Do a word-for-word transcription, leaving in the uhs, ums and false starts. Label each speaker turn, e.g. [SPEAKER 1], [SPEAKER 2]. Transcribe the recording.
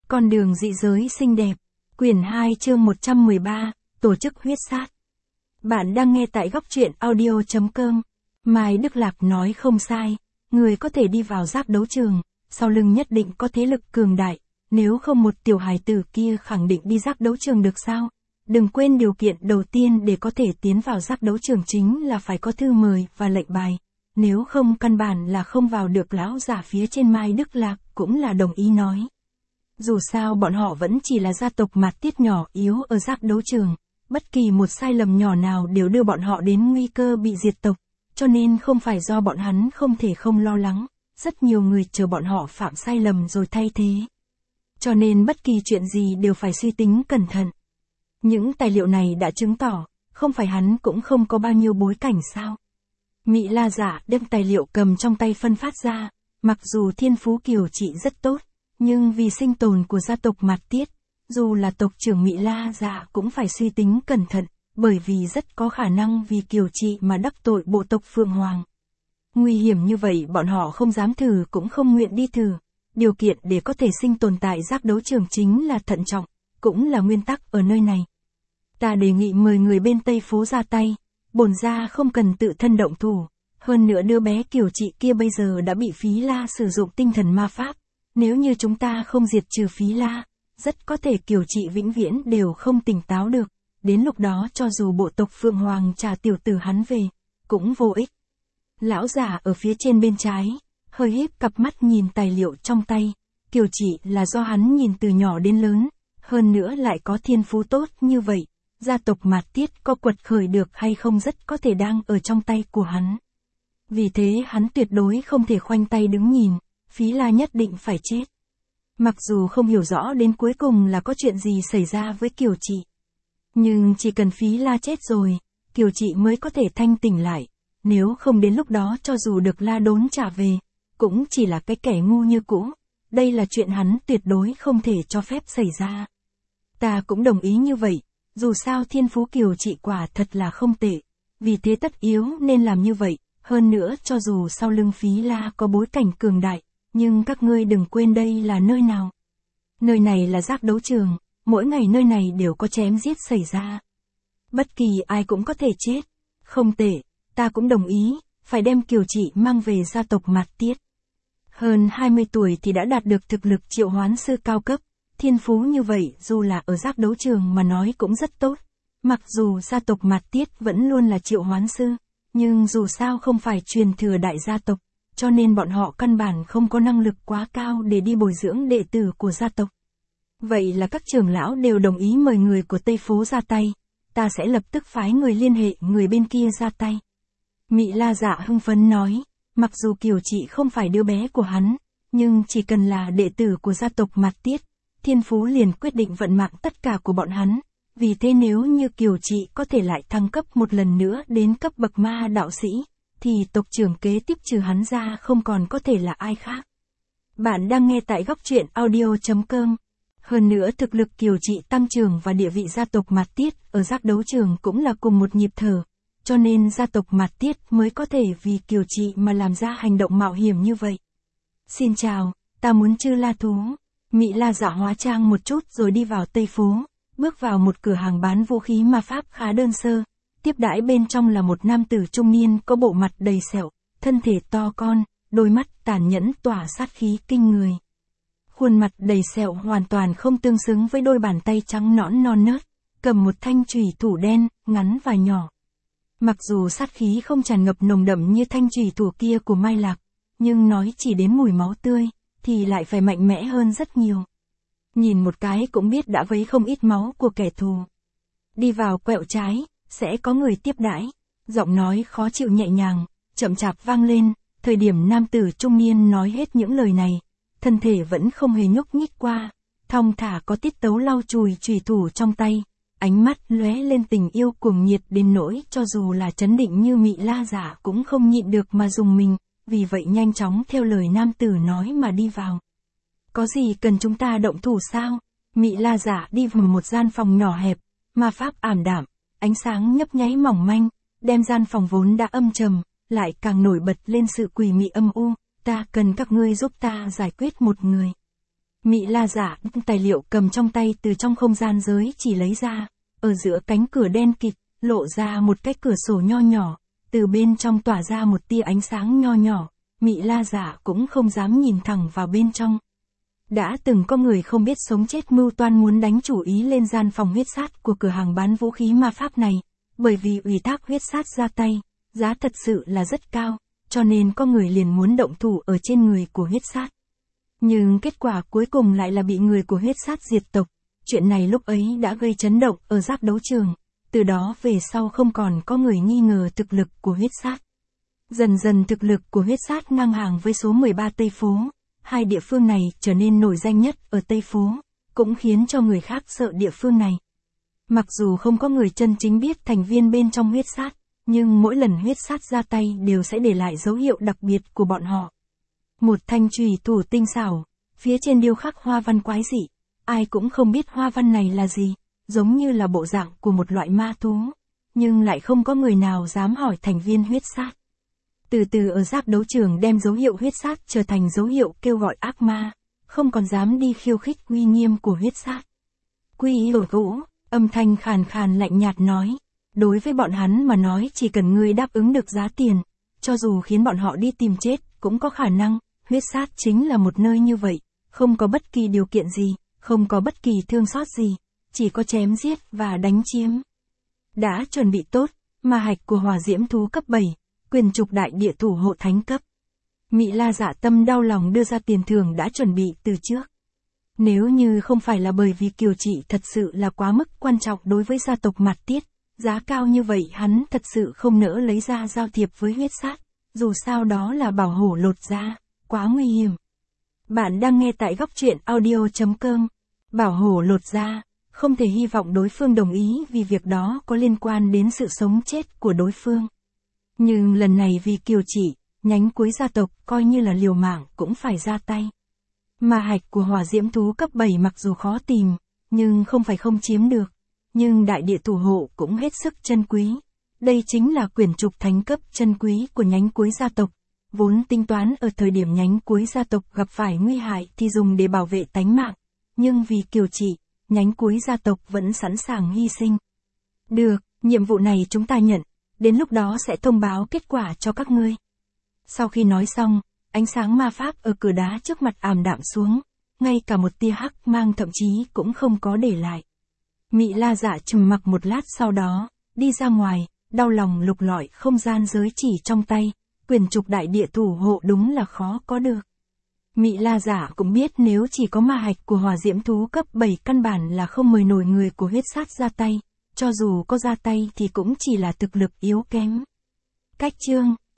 [SPEAKER 1] Con đường dị giới xinh đẹp. Quyển hai chương một trăm mười ba, Tổ chức huyết sát. Bạn đang nghe tại góc truyện audio chấm com. Mai Đức Lạc nói không sai, người có thể đi vào giác đấu trường, sau lưng nhất định có thế lực cường đại, nếu không một tiểu hài tử kia khẳng định đi giác đấu trường được sao? Đừng quên điều kiện đầu tiên để có thể tiến vào giác đấu trường chính là phải có thư mời và lệnh bài, nếu không căn bản là không vào được. Lão giả phía trên Mai Đức Lạc cũng là đồng ý nói. Dù sao bọn họ vẫn chỉ là gia tộc mạt tiết nhỏ yếu ở giác đấu trường, bất kỳ một sai lầm nhỏ nào đều đưa bọn họ đến nguy cơ bị diệt tộc, cho nên không phải do bọn hắn không thể không lo lắng, rất nhiều người chờ bọn họ phạm sai lầm rồi thay thế. Cho nên bất kỳ chuyện gì đều phải suy tính cẩn thận. Những tài liệu này đã chứng tỏ, không phải hắn cũng không có bao nhiêu bối cảnh sao. Mị La Dạ đem tài liệu cầm trong tay phân phát ra, mặc dù thiên phú kiều trị rất tốt, nhưng vì sinh tồn của gia tộc Mạt Tiết, dù là tộc trưởng Mị La Dạ cũng phải suy tính cẩn thận, bởi vì rất có khả năng vì kiều trị mà đắc tội bộ tộc Phượng Hoàng. Nguy hiểm như vậy bọn họ không dám thử cũng không nguyện đi thử. Điều kiện để có thể sinh tồn tại giác đấu trường chính là thận trọng, cũng là nguyên tắc ở nơi này. Ta đề nghị mời người bên Tây Phố ra tay, bổn gia không cần tự thân động thủ, hơn nữa đứa bé kiều trị kia bây giờ đã bị Phí La sử dụng tinh thần ma pháp. Nếu như chúng ta không diệt trừ Phí La, rất có thể kiều trị vĩnh viễn đều không tỉnh táo được, đến lúc đó cho dù bộ tộc Phượng Hoàng trả tiểu tử hắn về, cũng vô ích. Lão giả ở phía trên bên trái, hơi híp cặp mắt nhìn tài liệu trong tay, kiều trị là do hắn nhìn từ nhỏ đến lớn, hơn nữa lại có thiên phú tốt như vậy, gia tộc Mạt Tiết có quật khởi được hay không rất có thể đang ở trong tay của hắn. Vì thế hắn tuyệt đối không thể khoanh tay đứng nhìn, Phí La nhất định phải chết. Mặc dù không hiểu rõ đến cuối cùng là có chuyện gì xảy ra với kiều trị, nhưng chỉ cần Phí La chết rồi, kiều trị mới có thể thanh tỉnh lại, nếu không đến lúc đó cho dù được La Đốn trả về, cũng chỉ là cái kẻ ngu như cũ, đây là chuyện hắn tuyệt đối không thể cho phép xảy ra. Ta cũng đồng ý như vậy, dù sao thiên phú kiều trị quả thật là không tệ, vì thế tất yếu nên làm như vậy, hơn nữa cho dù sau lưng Phí La có bối cảnh cường đại, nhưng các ngươi đừng quên đây là nơi nào. Nơi này là giác đấu trường, mỗi ngày nơi này đều có chém giết xảy ra. Bất kỳ ai cũng có thể chết, không tệ, ta cũng đồng ý, phải đem kiều trị mang về gia tộc Mạt Tiết. Hơn hai mươi tuổi thì đã đạt được thực lực triệu hoán sư cao cấp, thiên phú như vậy dù là ở giác đấu trường mà nói cũng rất tốt. Mặc dù gia tộc Mạt Tiết vẫn luôn là triệu hoán sư, nhưng dù sao không phải truyền thừa đại gia tộc, cho nên bọn họ căn bản không có năng lực quá cao để đi bồi dưỡng đệ tử của gia tộc. Vậy là các trưởng lão đều đồng ý mời người của Tây Phố ra tay, ta sẽ lập tức phái người liên hệ người bên kia ra tay. Mị La Dạ hưng phấn nói, mặc dù kiều trị không phải đứa bé của hắn, nhưng chỉ cần là đệ tử của gia tộc Mạt Tiết, thiên phú liền quyết định vận mạng tất cả của bọn hắn. Vì thế nếu như kiều trị có thể lại thăng cấp một lần nữa đến cấp bậc ma đạo sĩ, thì tộc trưởng kế tiếp trừ hắn ra không còn có thể là ai khác. Bạn đang nghe tại góc truyện audio chấm com. Hơn nữa thực lực kiều trị tăng trưởng và địa vị gia tộc Mạt Tiết ở giác đấu trường cũng là cùng một nhịp thở, cho nên gia tộc Mạt Tiết mới có thể vì kiều trị mà làm ra hành động mạo hiểm như vậy. Xin chào, ta muốn chư la thú. Mị La Dạ hóa trang một chút rồi đi vào Tây Phố, bước vào một cửa hàng bán vũ khí ma pháp khá đơn sơ. Tiếp đãi bên trong là một nam tử trung niên có bộ mặt đầy sẹo, thân thể to con, đôi mắt tàn nhẫn tỏa sát khí kinh người. Khuôn mặt đầy sẹo hoàn toàn không tương xứng với đôi bàn tay trắng nõn non nớt, cầm một thanh chùy thủ đen, ngắn và nhỏ. Mặc dù sát khí không tràn ngập nồng đậm như thanh chùy thủ kia của Mai Lạc, nhưng nói chỉ đến mùi máu tươi, thì lại phải mạnh mẽ hơn rất nhiều. Nhìn một cái cũng biết đã vấy không ít máu của kẻ thù. Đi vào quẹo trái, sẽ có người tiếp đãi. Giọng nói khó chịu nhẹ nhàng, chậm chạp vang lên, thời điểm nam tử trung niên nói hết những lời này, thân thể vẫn không hề nhúc nhích qua, thong thả có tiết tấu lau chùi chùy thủ trong tay, ánh mắt lóe lên tình yêu cuồng nhiệt đến nỗi cho dù là trấn định như Mị La Dạ cũng không nhịn được mà dùng mình, vì vậy nhanh chóng theo lời nam tử nói mà đi vào. Có gì cần chúng ta động thủ sao? Mị La Dạ đi vào một gian phòng nhỏ hẹp, ma pháp ảm đạm, ánh sáng nhấp nháy mỏng manh, đem gian phòng vốn đã âm trầm, lại càng nổi bật lên sự quỷ mị âm u. Ta cần các ngươi giúp ta giải quyết một người. Mị La Dạ tài liệu cầm trong tay từ trong không gian giới chỉ lấy ra, ở giữa cánh cửa đen kịt, lộ ra một cái cửa sổ nho nhỏ, từ bên trong tỏa ra một tia ánh sáng nho nhỏ, Mị La Dạ cũng không dám nhìn thẳng vào bên trong. Đã từng có người không biết sống chết mưu toan muốn đánh chủ ý lên gian phòng huyết sát của cửa hàng bán vũ khí ma pháp này, bởi vì ủy thác huyết sát ra tay, giá thật sự là rất cao, cho nên có người liền muốn động thủ ở trên người của huyết sát. Nhưng kết quả cuối cùng lại là bị người của huyết sát diệt tộc. Chuyện này lúc ấy đã gây chấn động ở giáp đấu trường, từ đó về sau không còn có người nghi ngờ thực lực của huyết sát. Dần dần thực lực của huyết sát ngang hàng với số mười ba Tây Phố, hai địa phương này trở nên nổi danh nhất ở Tây Phố, cũng khiến cho người khác sợ địa phương này. Mặc dù không có người chân chính biết thành viên bên trong huyết sát, nhưng mỗi lần huyết sát ra tay đều sẽ để lại dấu hiệu đặc biệt của bọn họ. Một thanh chùy thủ tinh xảo, phía trên điêu khắc hoa văn quái dị, ai cũng không biết hoa văn này là gì, giống như là bộ dạng của một loại ma thú, nhưng lại không có người nào dám hỏi thành viên huyết sát. Từ từ ở giáp đấu trường đem dấu hiệu huyết sát trở thành dấu hiệu kêu gọi ác ma, không còn dám đi khiêu khích uy nghiêm của huyết sát. Quy y đổi gũ, âm thanh khàn khàn lạnh nhạt nói, đối với bọn hắn mà nói chỉ cần ngươi đáp ứng được giá tiền, cho dù khiến bọn họ đi tìm chết, cũng có khả năng, huyết sát chính là một nơi như vậy, không có bất kỳ điều kiện gì, không có bất kỳ thương xót gì, chỉ có chém giết và đánh chiếm. Đã chuẩn bị tốt, ma hạch của hỏa diễm thú cấp bảy, quyền trục đại địa thủ hộ thánh cấp. Mị La Dạ tâm đau lòng đưa ra tiền thưởng đã chuẩn bị từ trước. Nếu như không phải là bởi vì Kiều Trị thật sự là quá mức quan trọng đối với gia tộc Mạt Tiết, giá cao như vậy hắn thật sự không nỡ lấy ra giao thiệp với huyết sát, dù sao đó là bảo hổ lột da, quá nguy hiểm. Bạn đang nghe tại góc truyện audio chấm com. Bảo hổ lột da, không thể hy vọng đối phương đồng ý vì việc đó có liên quan đến sự sống chết của đối phương. Nhưng lần này vì Kiều Trị, nhánh cuối gia tộc coi như là liều mạng cũng phải ra tay. Ma hạch của hỏa diễm thú cấp bảy mặc dù khó tìm, nhưng không phải không chiếm được. Nhưng đại địa thủ hộ cũng hết sức chân quý. Đây chính là quyển trục thánh cấp chân quý của nhánh cuối gia tộc. Vốn tính toán ở thời điểm nhánh cuối gia tộc gặp phải nguy hại thì dùng để bảo vệ tánh mạng. Nhưng vì Kiều Trị, nhánh cuối gia tộc vẫn sẵn sàng hy sinh. Được, nhiệm vụ này chúng ta nhận. Đến lúc đó sẽ thông báo kết quả cho các ngươi. Sau khi nói xong, ánh sáng ma pháp ở cửa đá trước mặt ảm đạm xuống, ngay cả một tia hắc mang thậm chí cũng không có để lại. Mị La Dạ trầm mặc một lát sau đó, đi ra ngoài, đau lòng lục lọi không gian giới chỉ trong tay, quyền trục đại địa thủ hộ đúng là khó có được. Mị La Dạ cũng biết nếu chỉ có ma hạch của hỏa diễm thú cấp bảy căn bản là không mời nổi người của huyết sát ra tay, cho dù có ra tay thì cũng chỉ là thực lực yếu kém. Cách chương